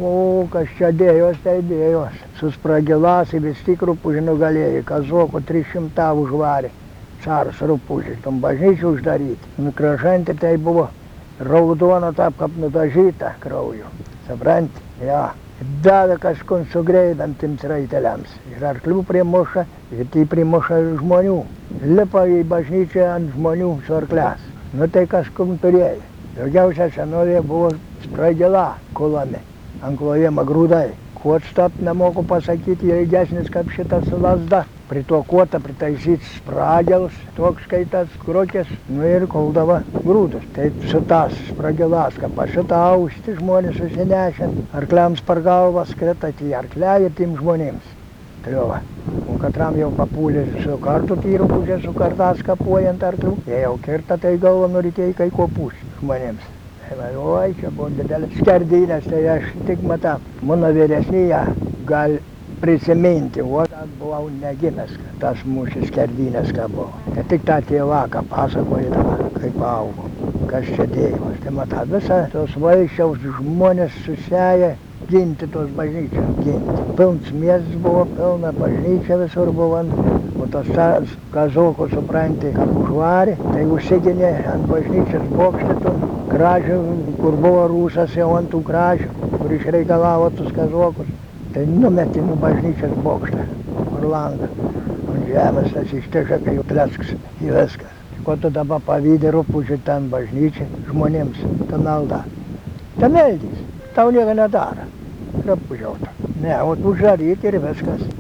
O, kas čia dėjos, tai dėjos. Suspragilas ir vis tik rupūžį nugalėjo. Kazokų 300 užvarė. Caras rupūžį, tam bažnyčių uždaryti. Nukrašantį tai buvo raudona taip, kaip nudažyta krauju. Supranti? Ja. Davė kažkur sugreidantiems raiteliams. Ir arklių primuša, ir tai primuša žmonių. Lipa į bažnyčią ant žmonių su arklias. Nu tai kažkur turėjo. Daugiausia senovėje buvo spragila kulami. Ant klojimo grūdai. Kuot stap nemoku pasakyti, ilgesnis kaip šitas lasda. Prie to kuotą pritaisyti spragels, toks skaitas krokės, nu ir kuldavo grūdus. Tai su tas spragilas, kaip aš šitą austi žmonės susinešę, arkliams per galvą skreta į arklę ir tiem žmonėms. Tai jau, o katram jau papūlė su kartu tyrupūžė, su kartas kapuojant arklių, jie jau kirta tai galvą nuritėjai kai ko pūs žmonėms. Oi, čia buvo didelis skerdynės, tai aš tik matau, mano vyresnyje gal prisiminti, o aš buvau negimęs, tas mūšis skerdynės ką buvo. Tai tik tą tėvaką pasakojama, kaip augo, kas čia dėjos. Tai matau, visą tos valsčiaus žmonės susėję ginti tos bažnyčios, ginti. Pilns miestas buvo, pilna bažnyčia visur buvo. O tas kazokų, supranti, kaip užvarė, tai užsiginė ant bažnyčios bokštų, kražių, kur buvo rūsas jau ant tų kražių, kur išreikalavo tus kazokus. Tai numetė nuo bažnyčios bokštą, kur langą. Ant žemės tas ištiša, kai jau plesks į viskas. Ko tu dabar pavydė rupūžį ten bažnyčiai žmonėms, ten malda. Ten meldys, tau nieko nedaro. Rupūžiauta. Ne, o uždaryti ir viskas.